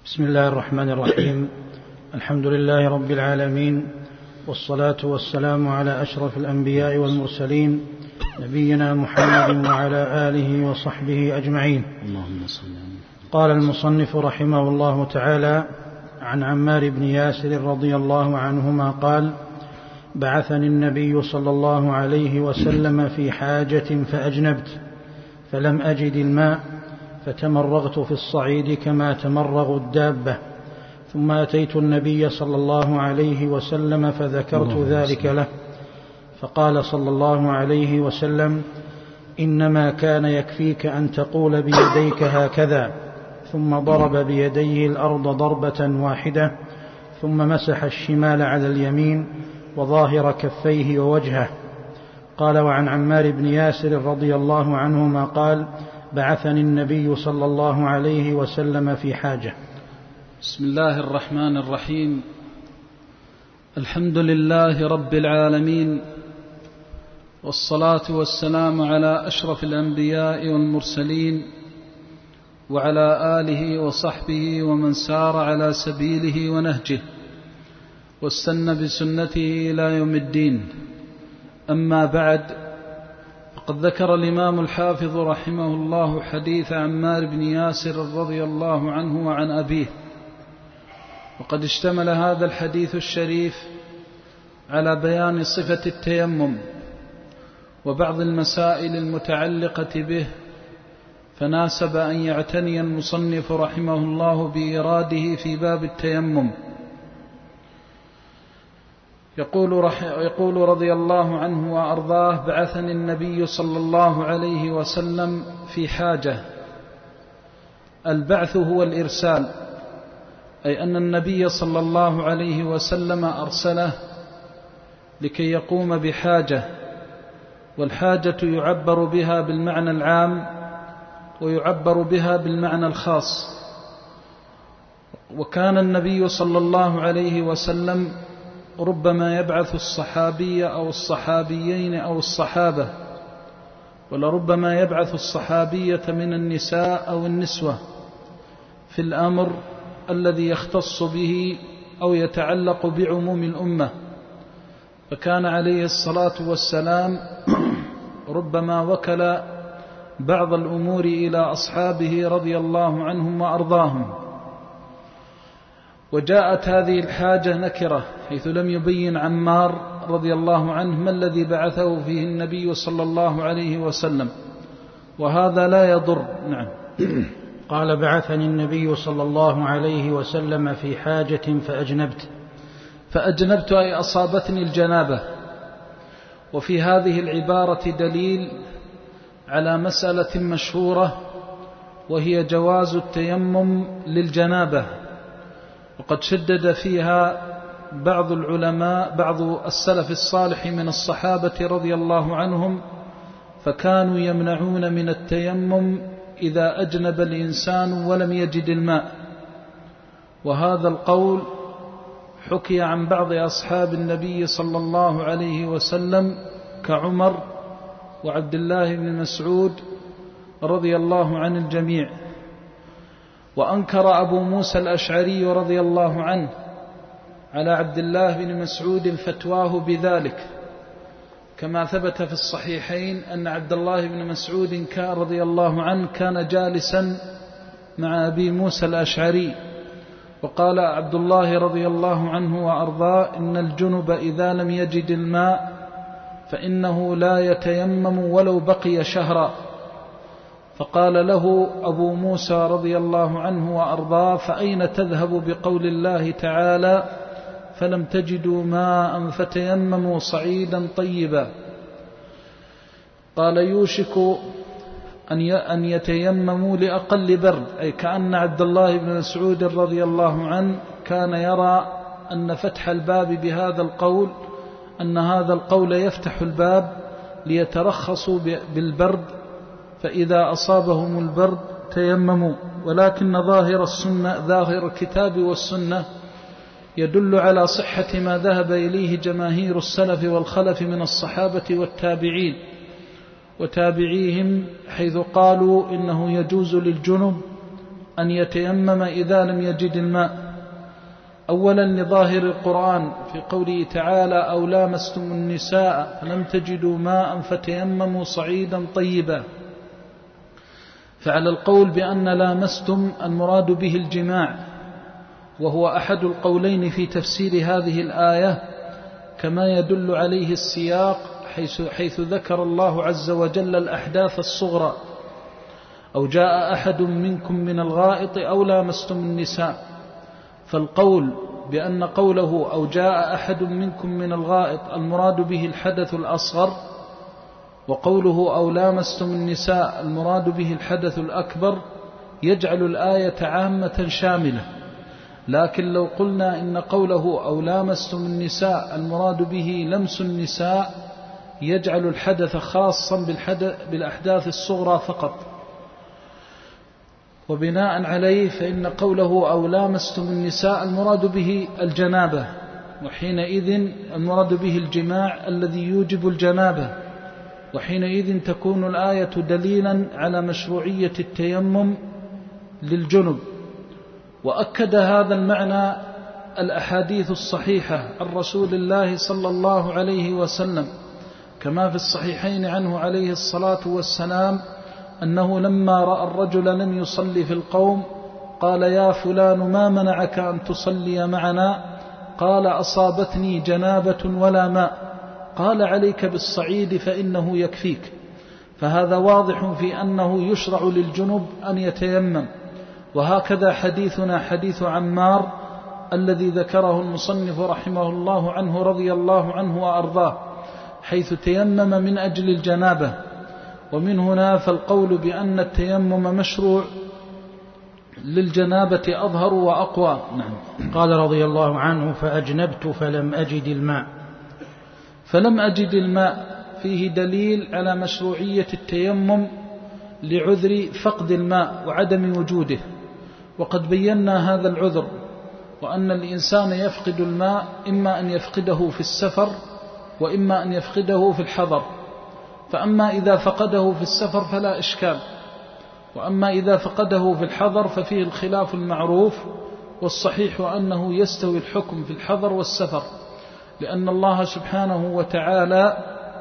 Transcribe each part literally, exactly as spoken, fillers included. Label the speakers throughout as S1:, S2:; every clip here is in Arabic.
S1: بسم الله الرحمن الرحيم. الحمد لله رب العالمين، والصلاة والسلام على أشرف الأنبياء والمرسلين، نبينا محمد وعلى آله وصحبه أجمعين.
S2: اللهم صل.
S1: قال المصنف رحمه الله تعالى: عن عمار بن ياسر رضي الله عنهما قال: بعثني النبي صلى الله عليه وسلم في حاجة فأجنبت فلم أجد الماء فتمرغت في الصعيد كما تمرغ الدابة، ثم أتيت النبي صلى الله عليه وسلم فذكرت ذلك له، فقال صلى الله عليه وسلم: إنما كان يكفيك أن تقول بيديك هكذا، ثم ضرب بيديه الأرض ضربة واحدة، ثم مسح الشمال على اليمين وظاهر كفيه ووجهه. قال: وعن عمار بن ياسر رضي الله عنهما قال: بعثني النبي صلى الله عليه وسلم في حاجة.
S2: بسم الله الرحمن الرحيم. الحمد لله رب العالمين، والصلاة والسلام على أشرف الأنبياء والمرسلين، وعلى آله وصحبه ومن سار على سبيله ونهجه واستنى بسنته إلى يوم الدين. أما بعد، فقد ذكر الإمام الحافظ رحمه الله حديث عمار بن ياسر رضي الله عنه وعن أبيه، وقد اشتمل هذا الحديث الشريف على بيان صفة التيمم وبعض المسائل المتعلقة به، فناسب أن يعتني المصنف رحمه الله بإراده في باب التيمم. يقول, رح يقول رضي الله عنه وأرضاه: بعثني النبي صلى الله عليه وسلم في حاجة. البعث هو الإرسال، أي أن النبي صلى الله عليه وسلم أرسله لكي يقوم بحاجة، والحاجة يعبر بها بالمعنى العام ويعبر بها بالمعنى الخاص. وكان النبي صلى الله عليه وسلم ربما يبعث الصحابي أو الصحابيين أو الصحابة، ولربما يبعث الصحابية من النساء أو النسوة في الأمر الذي يختص به أو يتعلق بعموم الأمة. فكان عليه الصلاة والسلام ربما وكل بعض الأمور إلى أصحابه رضي الله عنهم وأرضاهم. وجاءت هذه الحاجة نكرة، حيث لم يبين عمار رضي الله عنه ما الذي بعثه فيه النبي صلى الله عليه وسلم، وهذا لا يضر. نعم.
S1: قال: بعثني النبي صلى الله عليه وسلم في حاجة فأجنبت.
S2: فأجنبت أي أصابتني الجنابة. وفي هذه العبارة دليل على مسألة مشهورة، وهي جواز التيمم للجنابة، وقد شدد فيها بعض العلماء بعض السلف الصالح من الصحابة رضي الله عنهم، فكانوا يمنعون من التيمم إذا أجنب الإنسان ولم يجد الماء. وهذا القول حكي عن بعض أصحاب النبي صلى الله عليه وسلم كعمر وعبد الله بن مسعود رضي الله عن الجميع. وأنكر أبو موسى الأشعري رضي الله عنه على عبد الله بن مسعود فتواه بذلك، كما ثبت في الصحيحين أن عبد الله بن مسعود كان رضي الله عنه كان جالسا مع أبي موسى الأشعري، وقال عبد الله رضي الله عنه وأرضاه: إن الجنب إذا لم يجد الماء فإنه لا يتيمم ولو بقي شهرا. فقال له أبو موسى رضي الله عنه وأرضاه: فأين تذهب بقول الله تعالى: فلم تجدوا ماء فتيمموا صعيدا طيبا؟ قال: يوشك أن يتيمموا لأقل برد، أي كأن عبد الله بن مسعود رضي الله عنه كان يرى أن فتح الباب بهذا القول، أن هذا القول يفتح الباب ليترخصوا بالبرد، فإذا أصابهم البرد تيمموا. ولكن ظاهر السنة ظاهر الكتاب والسنة يدل على صحة ما ذهب إليه جماهير السلف والخلف من الصحابة والتابعين وتابعيهم، حيث قالوا إنه يجوز للجنب أن يتيمم إذا لم يجد الماء. أولا لظاهر القرآن في قوله تعالى أو لامستم النساء فلم تجدوا ماء فتيمموا صعيدا طيبا، فعلى القول بأن لامستم المراد به الجماع، وهو أحد القولين في تفسير هذه الآية، كما يدل عليه السياق حيث, حيث ذكر الله عز وجل الأحداث الصغرى أو جاء أحد منكم من الغائط أو لامستم النساء. فالقول بأن قوله أو جاء أحد منكم من الغائط المراد به الحدث الأصغر، وقوله أو لامستم النساء المراد به الحدث الأكبر، يجعل الآية عامة شاملة. لكن لو قلنا إن قوله أو لامستم النساء المراد به لمس النساء، يجعل الحدث خاصا بالأحداث الصغرى فقط. وبناء عليه فإن قوله أو لامستم النساء المراد به الجنابة، وحينئذ المراد به الجماع الذي يوجب الجنابة، وحينئذ تكون الآية دليلا على مشروعية التيمم للجنب. وأكد هذا المعنى الأحاديث الصحيحة عن رسول الله صلى الله عليه وسلم، كما في الصحيحين عنه عليه الصلاة والسلام أنه لما رأى الرجل لم يصلي في القوم قال يا فلان ما منعك أن تصلي معنا؟ قال أصابتني جنابة ولا ماء. قال عليك بالصعيد فإنه يكفيك. فهذا واضح في أنه يشرع للجنب أن يتيمم. وهكذا حديثنا حديث عمار الذي ذكره المصنف رحمه الله عنه رضي الله عنه وأرضاه، حيث تيمم من أجل الجنابة. ومن هنا فالقول بأن التيمم مشروع للجنابة أظهر وأقوى. نعم.
S1: قال رضي الله عنه فأجنبت فلم أجد الماء.
S2: فلم أجد الماء فيه دليل على مشروعية التيمم لعذر فقد الماء وعدم وجوده، وقد بينا هذا العذر، وأن الإنسان يفقد الماء إما أن يفقده في السفر وإما أن يفقده في الحضر. فأما إذا فقده في السفر فلا إشكال، وأما إذا فقده في الحضر ففيه الخلاف المعروف، والصحيح أنه يستوي الحكم في الحضر والسفر، لأن الله سبحانه وتعالى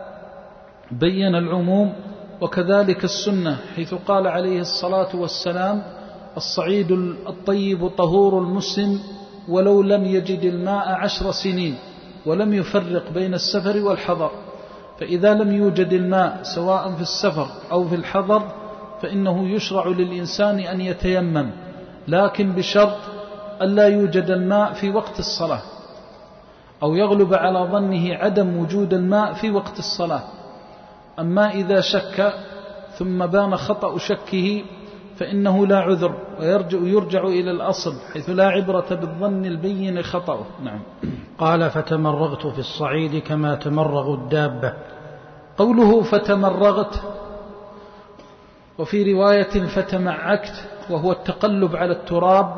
S2: بين العموم، وكذلك السنة حيث قال عليه الصلاة والسلام الصعيد الطيب طهور المسلم ولو لم يجد الماء عشر سنين، ولم يفرق بين السفر والحضر. فإذا لم يوجد الماء سواء في السفر أو في الحضر فإنه يشرع للإنسان أن يتيمم، لكن بشرط ألا يوجد الماء في وقت الصلاة، أو يغلب على ظنه عدم وجود الماء في وقت الصلاة. أما إذا شك ثم بان خطأ شكه فإنه لا عذر، ويرجع يرجع إلى الأصل، حيث لا عبرة بالظن البين خطأه. نعم.
S1: قال فتمرغت في الصعيد كما تمرغ الدابة.
S2: قوله فتمرغت، وفي رواية فتمعكت، وهو التقلب على التراب.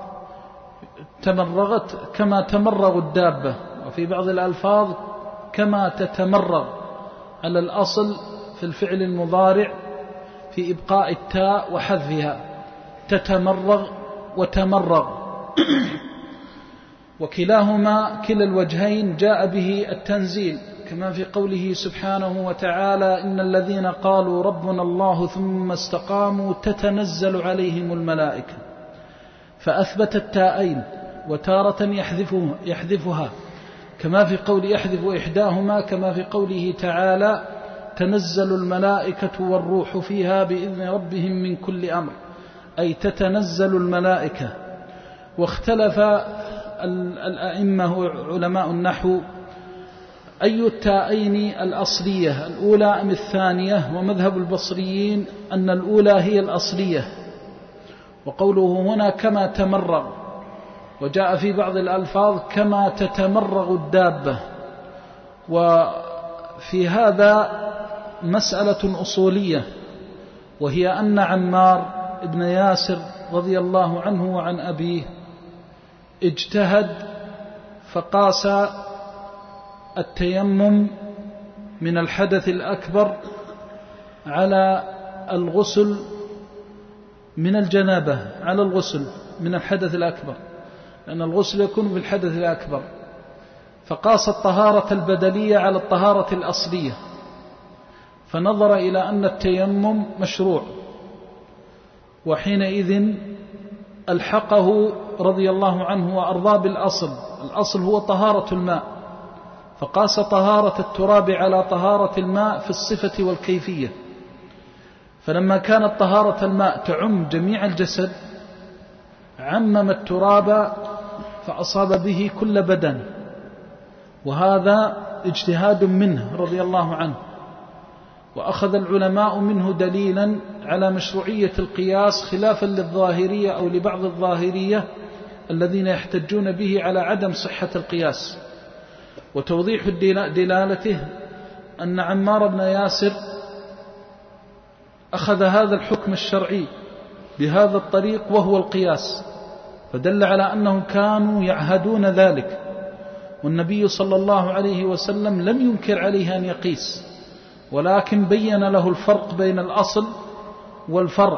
S2: تمرغت كما تمرغ الدابة، وفي بعض الألفاظ كما تتمرغ، على الأصل في الفعل المضارع في إبقاء التاء وحذفها، تتمرغ وتمرغ، وكلاهما كلا الوجهين جاء به التنزيل، كما في قوله سبحانه وتعالى إن الذين قالوا ربنا الله ثم استقاموا تتنزل عليهم الملائكة، فأثبت التاءين، وتارة يحذفها كما في قول يحذف إحداهما، كما في قوله تعالى تنزل الملائكة والروح فيها بإذن ربهم من كل أمر، أي تتنزل الملائكة. واختلف الأئمة علماء النحو أي التاءين الأصلية، الأولى أم الثانية؟ ومذهب البصريين أن الأولى هي الأصلية. وقوله هنا كما تمرغ، وجاء في بعض الألفاظ كما تتمرغ الدابة. وفي هذا مسألة أصولية، وهي أن عمار ابن ياسر رضي الله عنه وعن أبيه اجتهد فقاس التيمم من الحدث الأكبر على الغسل من الجنابة على الغسل من الحدث الأكبر، لأن الغسل يكون بالحدث الأكبر، فقاس الطهارة البدلية على الطهارة الأصلية، فنظر إلى أن التيمم مشروع، وحينئذ ألحقه رضي الله عنه وأرضاه بالأصل. الأصل هو طهارة الماء، فقاس طهارة التراب على طهارة الماء في الصفة والكيفية. فلما كانت طهارة الماء تعم جميع الجسد عمم التراب فأصاب به كل بدن، وهذا اجتهاد منه رضي الله عنه. وأخذ العلماء منه دليلا على مشروعية القياس خلافا للظاهرية أو لبعض الظاهرية الذين يحتجون به على عدم صحة القياس. وتوضيح دلالته أن عمار بن ياسر أخذ هذا الحكم الشرعي بهذا الطريق وهو القياس، فدل على أنهم كانوا يعهدون ذلك، والنبي صلى الله عليه وسلم لم ينكر عليه أن يقيس، ولكن بين له الفرق بين الأصل والفرع،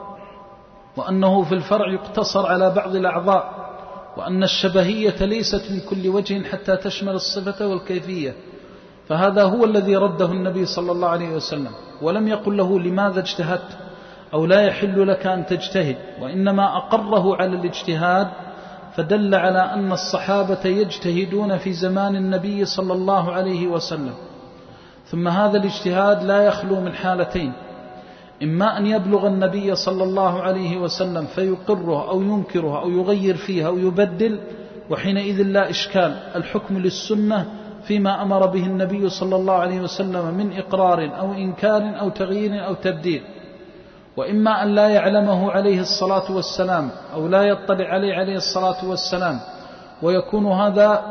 S2: وأنه في الفرع يقتصر على بعض الأعضاء، وأن الشبهية ليست من كل وجه حتى تشمل الصفة والكيفية. فهذا هو الذي رده النبي صلى الله عليه وسلم، ولم يقل له لماذا اجتهدت أو لا يحل لك أن تجتهد، وإنما أقره على الاجتهاد، فدل على أن الصحابة يجتهدون في زمان النبي صلى الله عليه وسلم. ثم هذا الاجتهاد لا يخلو من حالتين: إما أن يبلغ النبي صلى الله عليه وسلم فيقره أو ينكره أو يغير فيها أو يبدل، وحينئذ لا إشكال، الحكم للسنة فيما أمر به النبي صلى الله عليه وسلم من إقرار أو إنكار أو تغيير أو تبديل. وإما أن لا يعلمه عليه الصلاة والسلام أو لا يطلع عليه عليه الصلاة والسلام، ويكون هذا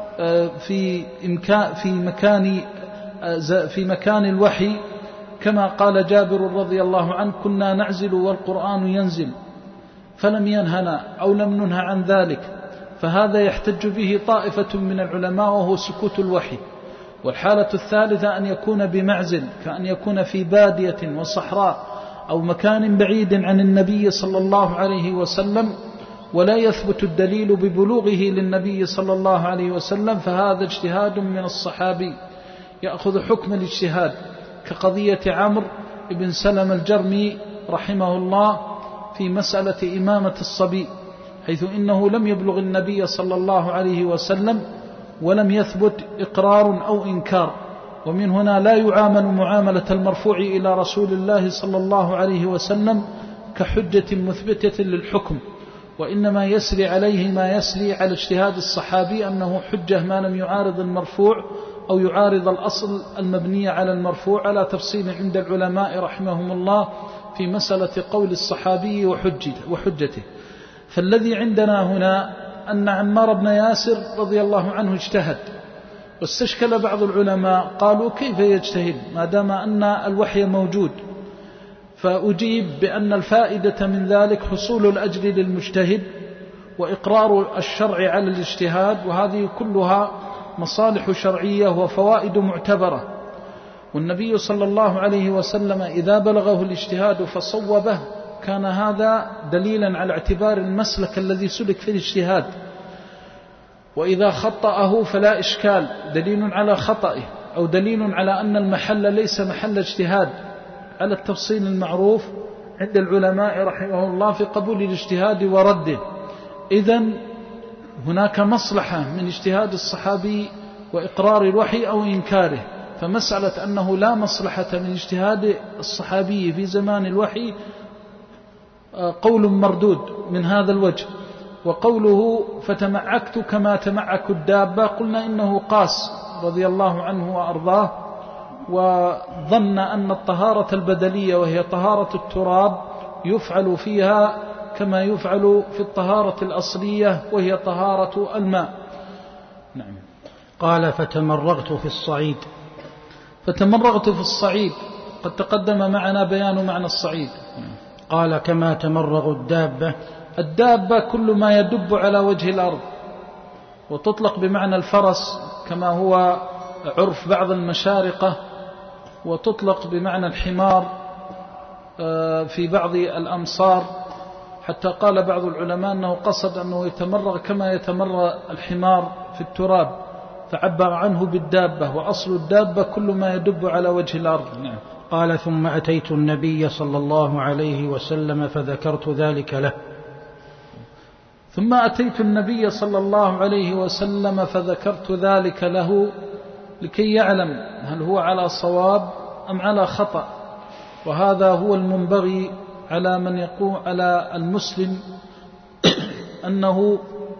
S2: في في مكان في مكان الوحي، كما قال جابر رضي الله عنه: كنا نعزل والقرآن ينزل فلم ينهنا أو لم ننه عن ذلك. فهذا يحتج به طائفة من العلماء، وهو سكوت الوحي. والحالة الثالثة أن يكون بمعزل، كأن يكون في بادية وصحراء أو مكان بعيد عن النبي صلى الله عليه وسلم، ولا يثبت الدليل ببلوغه للنبي صلى الله عليه وسلم، فهذا اجتهاد من الصحابي يأخذ حكم الاجتهاد، كقضية عمرو بن سلم الجرمي رحمه الله في مسألة إمامة الصبي، حيث إنه لم يبلغ النبي صلى الله عليه وسلم ولم يثبت إقرار أو إنكار. ومن هنا لا يعامل معاملة المرفوع إلى رسول الله صلى الله عليه وسلم كحجة مثبتة للحكم، وإنما يسري عليه ما يسري على اجتهاد الصحابي، أنه حجة ما لم يعارض المرفوع أو يعارض الأصل المبني على المرفوع، على تفصيل عند العلماء رحمهم الله في مسألة قول الصحابي وحجته. فالذي عندنا هنا أن عمار بن ياسر رضي الله عنه اجتهد، واستشكل بعض العلماء قالوا: كيف يجتهد ما دام أن الوحي موجود؟ فأجيب بأن الفائدة من ذلك حصول الأجر للمجتهد وإقرار الشرع على الاجتهاد، وهذه كلها مصالح شرعية وفوائد معتبرة. والنبي صلى الله عليه وسلم إذا بلغه الاجتهاد فصوبه كان هذا دليلا على اعتبار المسلك الذي سلك في الاجتهاد، وإذا خطأه فلا إشكال، دليل على خطئه أو دليل على أن المحل ليس محل اجتهاد، على التفصيل المعروف عند العلماء رحمه الله في قبول الاجتهاد ورده. إذن هناك مصلحة من اجتهاد الصحابي وإقرار الوحي أو إنكاره، فمسألة أنه لا مصلحة من اجتهاد الصحابي في زمان الوحي قول مردود من هذا الوجه. وقوله فتمعكت كما تمعك الدابة، قلنا إنه قاس رضي الله عنه وأرضاه، وظن أن الطهارة البدلية وهي طهارة التراب يفعل فيها كما يفعل في الطهارة الأصلية وهي طهارة الماء. نعم.
S1: قال: فتمرغت في الصعيد.
S2: فتمرغت في الصعيد قد تقدم معنا بيان معنى الصعيد.
S1: قال: كما تمرغ الدابة.
S2: الدابة كل ما يدب على وجه الأرض، وتطلق بمعنى الفرس كما هو عرف بعض المشارقة، وتطلق بمعنى الحمار في بعض الأمصار، حتى قال بعض العلماء أنه قصد أنه يتمرغ كما يتمرغ الحمار في التراب، فعبر عنه بالدابة، وأصل الدابة كل ما يدب على وجه الأرض. نعم.
S1: قال: ثم أتيت النبي صلى الله عليه وسلم فذكرت ذلك له.
S2: ثم أتيت النبي صلى الله عليه وسلم فذكرت ذلك له لكي يعلم هل هو على صواب أم على خطأ. وهذا هو المنبغي على من يقوم على المسلم، أنه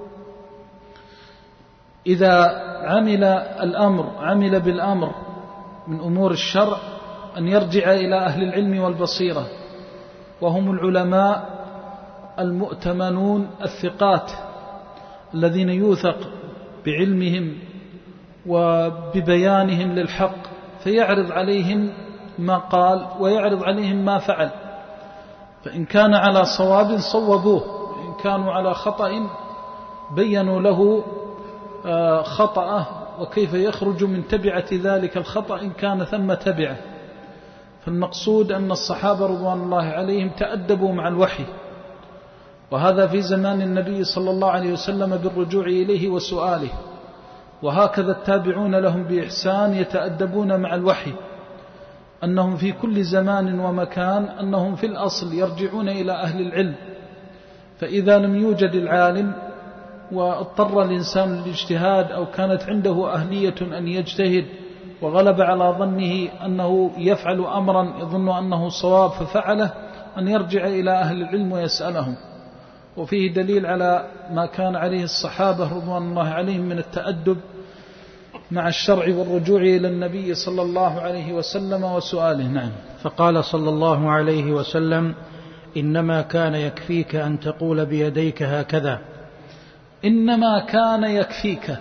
S2: إذا عمل الأمر عمل بالأمر من أمور الشرع أن يرجع إلى أهل العلم والبصيرة، وهم العلماء المؤتمنون الثقات الذين يوثق بعلمهم وببيانهم للحق، فيعرض عليهم ما قال ويعرض عليهم ما فعل، فإن كان على صواب صوبوه، وإن كانوا على خطأ بينوا له خطأه وكيف يخرج من تبعة ذلك الخطأ إن كان ثم تبعه. فالمقصود أن الصحابة رضوان الله عليهم تأدبوا مع الوحي، وهذا في زمان النبي صلى الله عليه وسلم بالرجوع إليه وسؤاله، وهكذا التابعون لهم بإحسان يتأدبون مع الوحي، أنهم في كل زمان ومكان أنهم في الأصل يرجعون إلى أهل العلم. فإذا لم يوجد العالم واضطر الإنسان للاجتهاد، أو كانت عنده أهلية أن يجتهد وغلب على ظنه أنه يفعل أمرا يظن أنه صواب ففعله، أن يرجع إلى أهل العلم ويسألهم. وفيه دليل على ما كان عليه الصحابة رضوان الله عليهم من التأدب مع الشرع والرجوع إلى النبي صلى الله عليه وسلم وسؤاله. نعم.
S1: فقال صلى الله عليه وسلم: إنما كان يكفيك أن تقول بيديك هكذا.
S2: إنما كان يكفيك،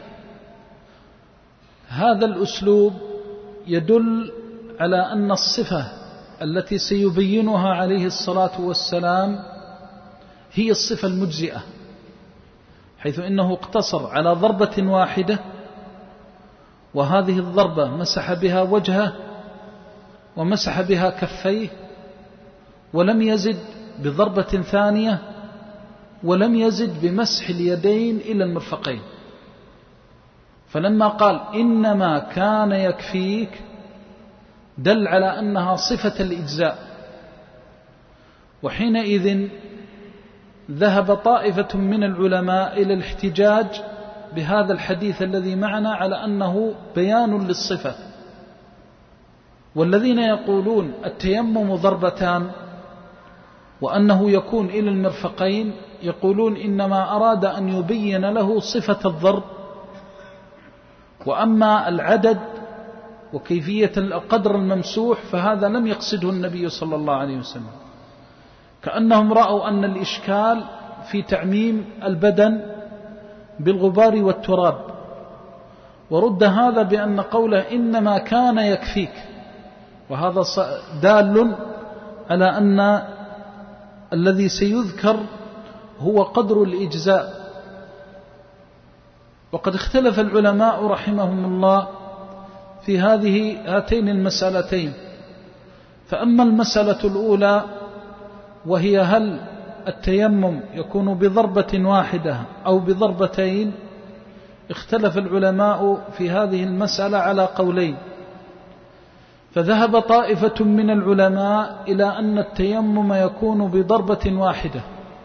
S2: هذا الأسلوب يدل على أن الصفة التي سيبينها عليه الصلاة والسلام هي الصفة المجزئة، حيث إنه اقتصر على ضربة واحدة، وهذه الضربة مسح بها وجهه ومسح بها كفيه، ولم يزد بضربة ثانية، ولم يزد بمسح اليدين إلى المرفقين. فلما قال إنما كان يكفيك دل على أنها صفة الإجزاء. وحينئذ ذهب طائفة من العلماء إلى الاحتجاج بهذا الحديث الذي معنا على أنه بيان للصفة، والذين يقولون التيمم ضربتان وأنه يكون إلى المرفقين يقولون إنما أراد أن يبين له صفة الضرب، وأما العدد وكيفية القدر الممسوح فهذا لم يقصده النبي صلى الله عليه وسلم، كأنهم رأوا أن الإشكال في تعميم البدن بالغبار والتراب. ورد هذا بأن قوله إنما كان يكفيك، وهذا دال على أن الذي سيذكر هو قدر الإجزاء. وقد اختلف العلماء رحمهم الله في هذه هاتين المسألتين. فأما المسألة الأولى وهي هل التيمم يكون بضربة واحدة أو بضربتين، اختلف العلماء في هذه المسألة على قولين. فذهب طائفة من العلماء إلى أن التيمم يكون بضربة واحدة،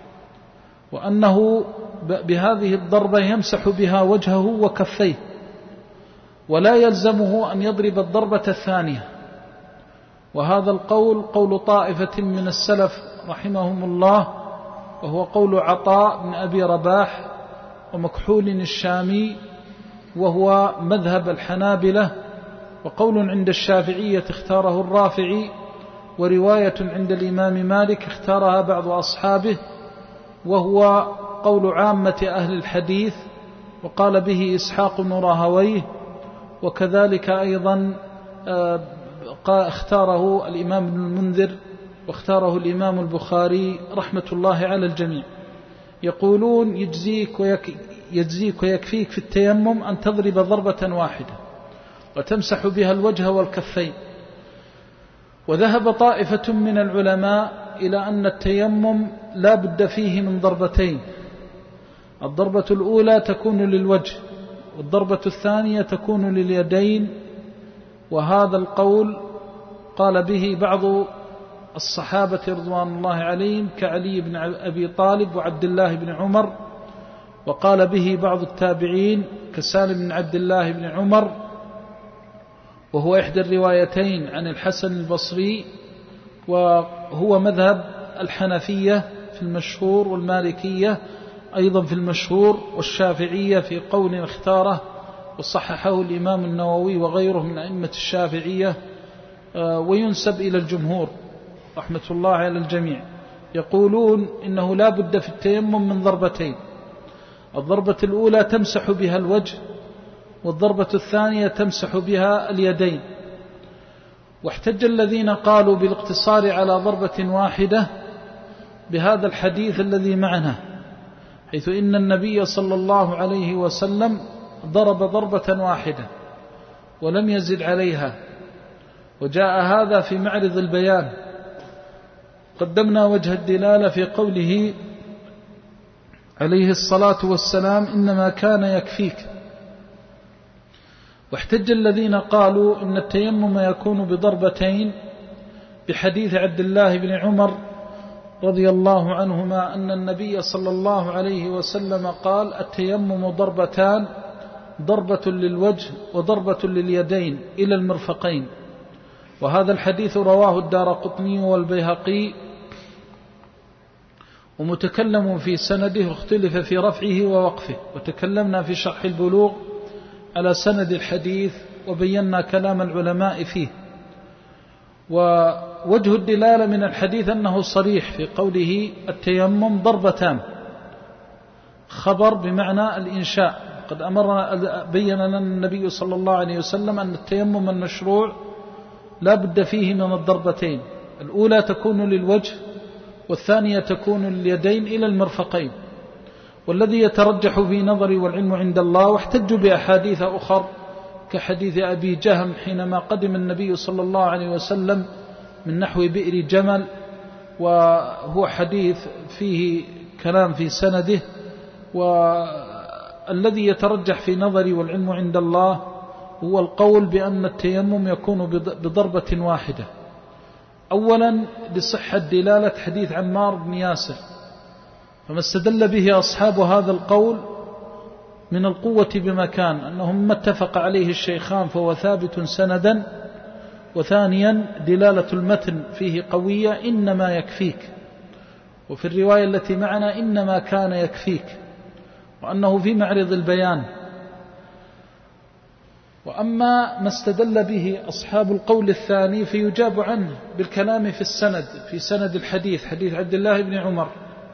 S2: وأنه بهذه الضربة يمسح بها وجهه وكفيه، ولا يلزمه أن يضرب الضربة الثانية. وهذا القول قول طائفة من السلف رحمهم الله، وهو قول عطاء بن أبي رباح ومكحول الشامي، وهو مذهب الحنابلة، وقول عند الشافعية اختاره الرافعي، ورواية عند الإمام مالك اختارها بعض أصحابه، وهو قول عامة أهل الحديث، وقال به إسحاق بن راهويه، وكذلك أيضا اختاره الإمام ابن المنذر، واختاره الإمام البخاري رحمة الله على الجميع. يقولون يجزيك, ويك يجزيك ويكفيك في التيمم أن تضرب ضربة واحدة وتمسح بها الوجه والكفين. وذهب طائفة من العلماء إلى أن التيمم لا بد فيه من ضربتين، الضربة الأولى تكون للوجه والضربة الثانية تكون لليدين، وهذا القول قال به بعض الصحابة رضوان الله عليهم كعلي بن أبي طالب وعبد الله بن عمر، وقال به بعض التابعين كسالم بن عبد الله بن عمر، وهو إحدى الروايتين عن الحسن البصري، وهو مذهب الحنفية في المشهور والمالكية أيضا في المشهور والشافعية في قول اختاره وصححه الإمام النووي وغيره من أئمة الشافعية، وينسب إلى الجمهور رحمة الله على الجميع، يقولون إنه لا بد في التيمم من ضربتين، الضربة الأولى تمسح بها الوجه والضربة الثانية تمسح بها اليدين. واحتج الذين قالوا بالاقتصار على ضربة واحدة بهذا الحديث الذي معنا، حيث إن النبي صلى الله عليه وسلم ضرب ضربة واحدة ولم يزد عليها، وجاء هذا في معرض البيان. قدمنا وجه الدلالة في قوله عليه الصلاة والسلام إنما كان يكفيك. واحتج الذين قالوا إن التيمم يكون بضربتين بحديث عبد الله بن عمر رضي الله عنهما أن النبي صلى الله عليه وسلم قال التيمم ضربتان، ضربة للوجه وضربة لليدين إلى المرفقين. وهذا الحديث رواه الدارقطني والبيهقي، ومتكلم في سنده واختلف في رفعه ووقفه، وتكلمنا في شرح البلوغ على سند الحديث وبينا كلام العلماء فيه. ووجه الدلالة من الحديث أنه صريح في قوله التيمم ضربتان، خبر بمعنى الإنشاء. قد أمرنا بين لنا النبي صلى الله عليه وسلم أن التيمم المشروع لا بد فيه من الضربتين، الأولى تكون للوجه والثانية تكون لليدين إلى المرفقين. والذي يترجح في نظري والعلم عند الله، واحتجوا بأحاديث أخر كحديث أبي جهم حينما قدم النبي صلى الله عليه وسلم من نحو بئر جمل، وهو حديث فيه كلام في سنده. والذي يترجح في نظري والعلم عند الله هو القول بأن التيمم يكون بضربة واحدة، أولا لصحة دلالة حديث عمار بن ياسر، فما استدل به أصحاب هذا القول من القوة بمكان أنهم ما اتفق عليه الشيخان فهو ثابت سندا، وثانيا دلالة المتن فيه قوية إنما يكفيك، وفي الرواية التي معنا إنما كان يكفيك، وأنه في معرض البيان. وأما ما استدل به أصحاب القول الثاني فيجاب عنه بالكلام في السند، في سند الحديث حديث عبد الله بن عمر،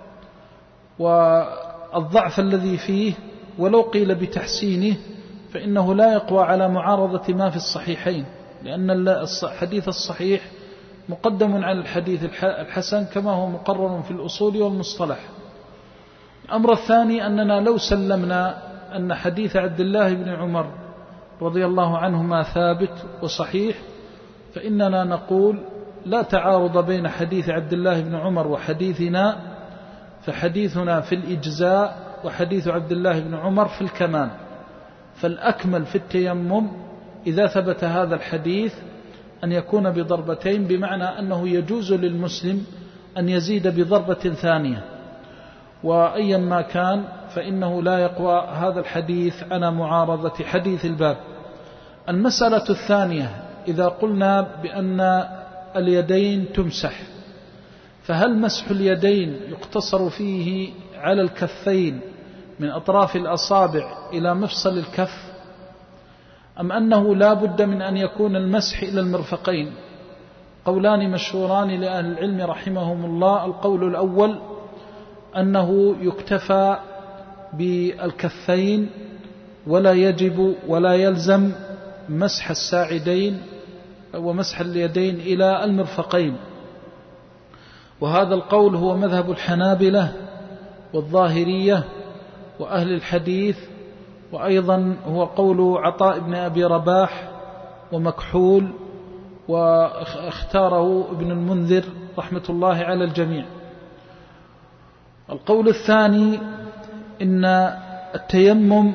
S2: والضعف الذي فيه ولو قيل بتحسينه فإنه لا يقوى على معارضة ما في الصحيحين، لأن الحديث الصحيح مقدم على الحديث الحسن كما هو مقرر في الأصول والمصطلح. الأمر الثاني أننا لو سلمنا أن حديث عبد الله بن عمر رضي الله عنهما ثابت وصحيح، فإننا نقول لا تعارض بين حديث عبد الله بن عمر وحديثنا، فحديثنا في الإجزاء وحديث عبد الله بن عمر في الكمال. فالأكمل في التيمم إذا ثبت هذا الحديث أن يكون بضربتين، بمعنى أنه يجوز للمسلم أن يزيد بضربة ثانية، وأيا ما كان فإنه لا يقوى هذا الحديث على معارضة حديث الباب. المسألة الثانية، إذا قلنا بأن اليدين تمسح، فهل مسح اليدين يقتصر فيه على الكفين من أطراف الأصابع إلى مفصل الكف، أم أنه لا بد من أن يكون المسح إلى المرفقين؟ قولان مشهوران لأهل العلم رحمهم الله. القول الأول أنه يكتفى بالكفين ولا يجب ولا يلزم مسح الساعدين ومسح اليدين إلى المرفقين، وهذا القول هو مذهب الحنابلة والظاهرية وأهل الحديث، وأيضا هو قول عطاء بن أبي رباح ومكحول واختاره ابن المنذر رحمة الله على الجميع. القول الثاني إن التيمم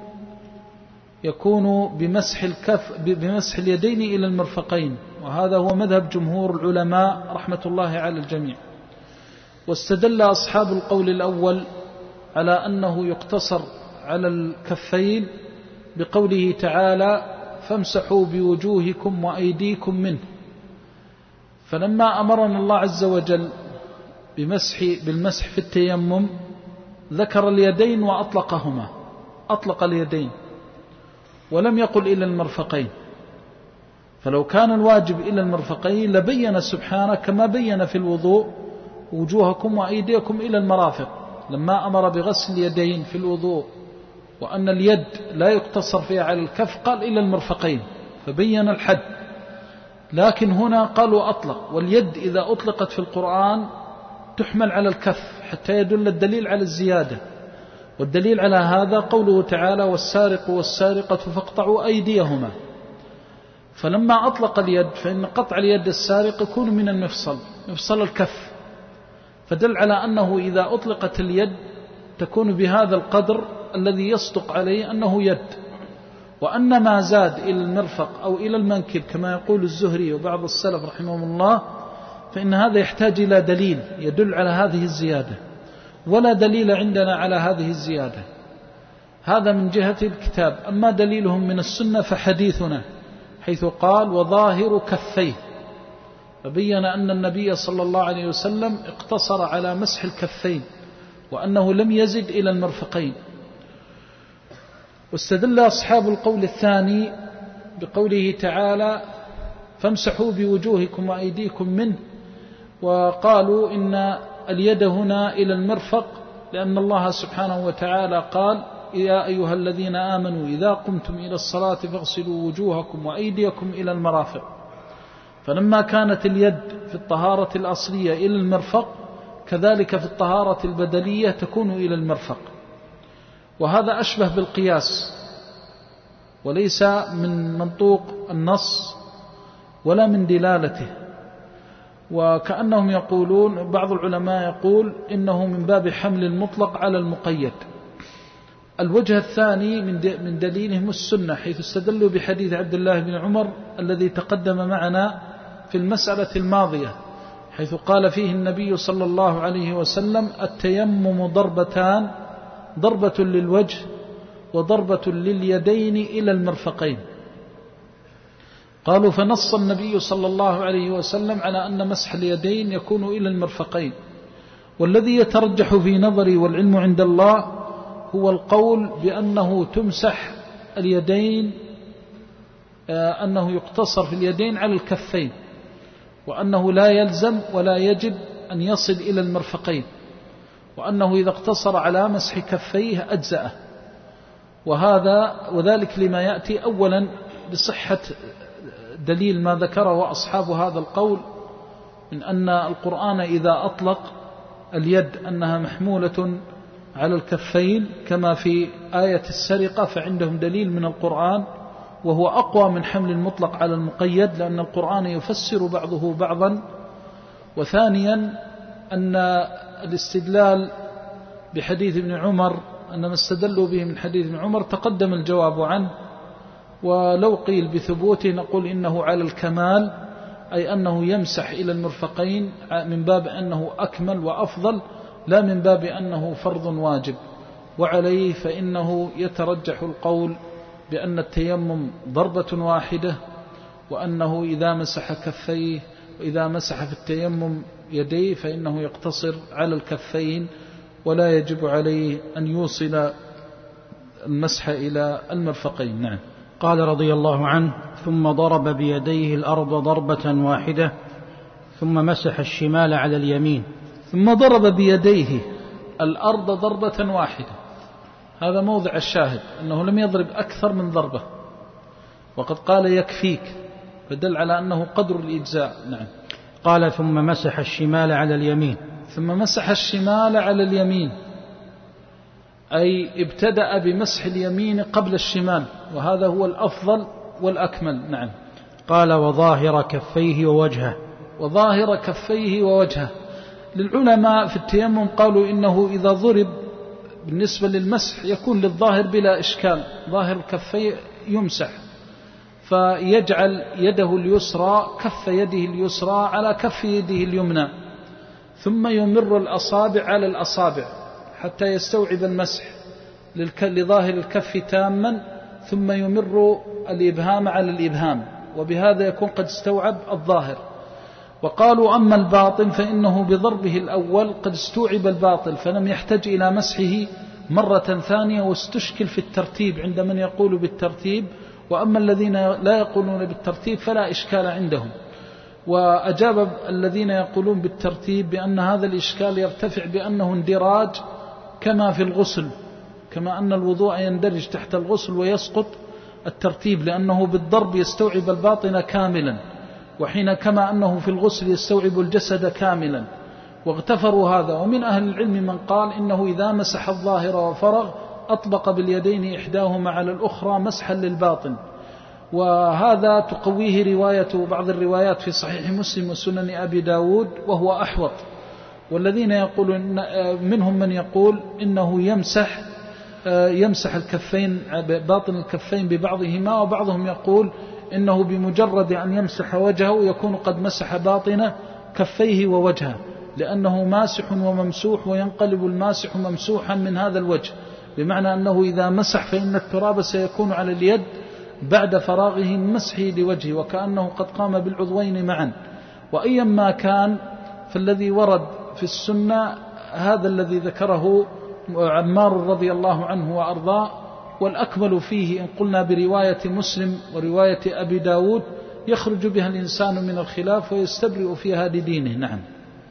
S2: يكون بمسح الكف بمسح اليدين إلى المرفقين، وهذا هو مذهب جمهور العلماء رحمة الله على الجميع. واستدل أصحاب القول الأول على أنه يقتصر على الكفين بقوله تعالى فامسحوا بوجوهكم وأيديكم منه. فلما أمرنا الله عز وجل بمسح بالمسح في التيمم ذكر اليدين وأطلقهما، أطلق اليدين ولم يقل إلى المرفقين. فلو كان الواجب إلى المرفقين لبين سبحانه كما بين في الوضوء وجوهكم وأيديكم إلى المرافق، لما أمر بغسل اليدين في الوضوء وأن اليد لا يقتصر فيها على الكف قال إلى المرفقين فبين الحد. لكن هنا قالوا أطلق، واليد إذا أطلقت في القرآن تحمل على الكف حتى يدل الدليل على الزيادة، والدليل على هذا قوله تعالى والسارق والسارقة فاقطعوا أيديهما. فلما أطلق اليد فإن قطع اليد السارق يكون من المفصل، مفصل الكف، فدل على أنه إذا أطلقت اليد تكون بهذا القدر الذي يصدق عليه أنه يد، وأن ما زاد إلى المرفق أو إلى المنكب كما يقول الزهري وبعض السلف رحمهم الله فإن هذا يحتاج إلى دليل يدل على هذه الزيادة، ولا دليل عندنا على هذه الزيادة. هذا من جهة الكتاب. أما دليلهم من السنة فحديثنا حيث قال وظاهر كفيه، فبين أن النبي صلى الله عليه وسلم اقتصر على مسح الكفين وأنه لم يزد إلى المرفقين. واستدل أصحاب القول الثاني بقوله تعالى فامسحوا بوجوهكم وأيديكم منه، وقالوا إن اليد هنا إلى المرفق لأن الله سبحانه وتعالى قال يا أيها الذين آمنوا إذا قمتم إلى الصلاة فاغسلوا وجوهكم وأيديكم إلى المرافق. فلما كانت اليد في الطهارة الأصلية إلى المرفق كذلك في الطهارة البدلية تكون إلى المرفق، وهذا أشبه بالقياس وليس من منطوق النص ولا من دلالته. وكأنهم يقولون بعض العلماء يقول إنه من باب حمل المطلق على المقيد. الوجه الثاني من دليلهم السنة حيث استدلوا بحديث عبد الله بن عمر الذي تقدم معنا في المسألة الماضية، حيث قال فيه النبي صلى الله عليه وسلم التيمم ضربتان، ضربة للوجه وضربة لليدين إلى المرفقين. قالوا فنص النبي صلى الله عليه وسلم على أن مسح اليدين يكون إلى المرفقين. والذي يترجح في نظري والعلم عند الله هو القول بأنه تمسح اليدين، أنه يقتصر في اليدين على الكفين، وأنه لا يلزم ولا يجب أن يصل إلى المرفقين، وأنه إذا اقتصر على مسح كفيه أجزأه. وهذا وذلك لما يأتي أولا بصحة دليل ما ذكره أصحاب هذا القول من أن القرآن إذا أطلق اليد أنها محمولة على الكفين كما في آية السرقة، فعندهم دليل من القرآن وهو أقوى من حمل المطلق على المقيد، لأن القرآن يفسر بعضه بعضا. وثانيا أن الاستدلال بحديث ابن عمر أن ما استدلوا به من حديث ابن عمر تقدم الجواب عنه، ولو قيل بثبوته نقول إنه على الكمال، أي أنه يمسح إلى المرفقين من باب أنه أكمل وأفضل، لا من باب أنه فرض واجب. وعليه فإنه يترجح القول بأن التيمم ضربة واحدة، وأنه إذا مسح كفيه وإذا مسح في التيمم يديه فإنه يقتصر على الكفين ولا يجب عليه أن يوصل المسح إلى المرفقين. نعم.
S1: قال رضي الله عنه ثم ضرب بيديه الأرض ضربة واحدة ثم مسح الشمال على اليمين.
S2: ثم ضرب بيديه الأرض ضربة واحدة، هذا موضع الشاهد أنه لم يضرب أكثر من ضربة، وقد قال يكفيك، فدل على أنه قدر الإجزاء. نعم.
S1: قال ثم مسح الشمال على اليمين.
S2: ثم مسح الشمال على اليمين أي ابتدأ بمسح اليمين قبل الشمال، وهذا هو الأفضل والأكمل. نعم.
S1: قال وظاهر كفيه ووجهه.
S2: وظاهر كفيه ووجهه. للعلماء في التيمم قالوا إنه إذا ضرب بالنسبة للمسح يكون للظاهر بلا إشكال، ظاهر الكفين يمسح، فيجعل يده اليسرى كف يده اليسرى على كف يده اليمنى، ثم يمر الأصابع على الأصابع حتى يستوعب المسح لظاهر الكف تاما، ثم يمر الإبهام على الإبهام، وبهذا يكون قد استوعب الظاهر. وقالوا أما الباطن فإنه بضربه الأول قد استوعب الباطل فلم يحتج إلى مسحه مرة ثانية، واستشكل في الترتيب عند من يقول بالترتيب، وأما الذين لا يقولون بالترتيب فلا إشكال عندهم. وأجاب الذين يقولون بالترتيب بأن هذا الإشكال يرتفع بأنه اندراج كما في الغسل، كما أن الوضوء يندرج تحت الغسل ويسقط الترتيب، لأنه بالضرب يستوعب الباطن كاملا، وحين كما أنه في الغسل يستوعب الجسد كاملا، واغتفروا هذا. ومن أهل العلم من قال إنه إذا مسح الظاهر وفرغ أطبق باليدين إحداهما على الأخرى مسحا للباطن، وهذا تقويه رواية بعض الروايات في صحيح مسلم وسنن أبي داود، وهو أحوط. والذين يقولون منهم من يقول إنه يمسح يمسح الكفين باطن الكفين ببعضهما، وبعضهم يقول إنه بمجرد أن يمسح وجهه يكون قد مسح باطن كفيه ووجهه، لأنه ماسح وممسوح، وينقلب الماسح ممسوحا من هذا الوجه، بمعنى أنه إذا مسح فإن التراب سيكون على اليد بعد فراغه من مسحه لوجهه، وكأنه قد قام بالعضوين معا. وأيما كان فالذي ورد في السنة هذا الذي ذكره عمار رضي الله عنه وأرضاه، والأكمل فيه إن قلنا برواية مسلم ورواية أبي داود يخرج بها الإنسان من الخلاف ويستبرئ فيها لدينه. نعم.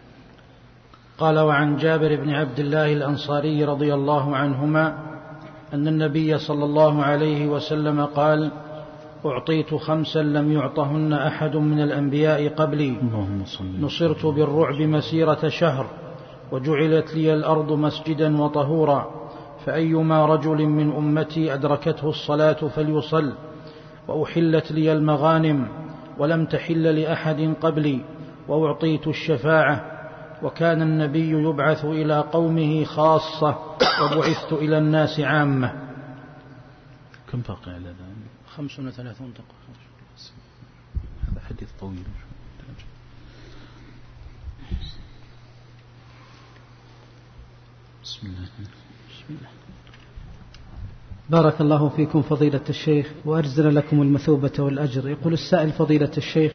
S1: قال وعن جابر بن عبد الله الأنصاري رضي الله عنهما أن النبي صلى الله عليه وسلم قال أعطيت خمسا لم يعطهن أحد من الأنبياء قبلي، نصرت بالرعب مسيرة شهر، وجعلت لي الأرض مسجدا وطهورا، فأيما رجل من أمتي أدركته الصلاة فليصل، وأحلت لي المغانم ولم تحل لأحد قبلي، وأعطيت الشفاعة، وكان النبي يبعث إلى قومه خاصة، وبعثت إلى الناس عامة.
S2: كم باقي على ذلك؟
S1: خمس وثلاثون دقيقة.
S2: هذا حديث طويل. بسم الله. بسم الله.
S3: بارك الله فيكم فضيلة الشيخ، وأجزل لكم المثوبة والأجر. يقول السائل فضيلة الشيخ: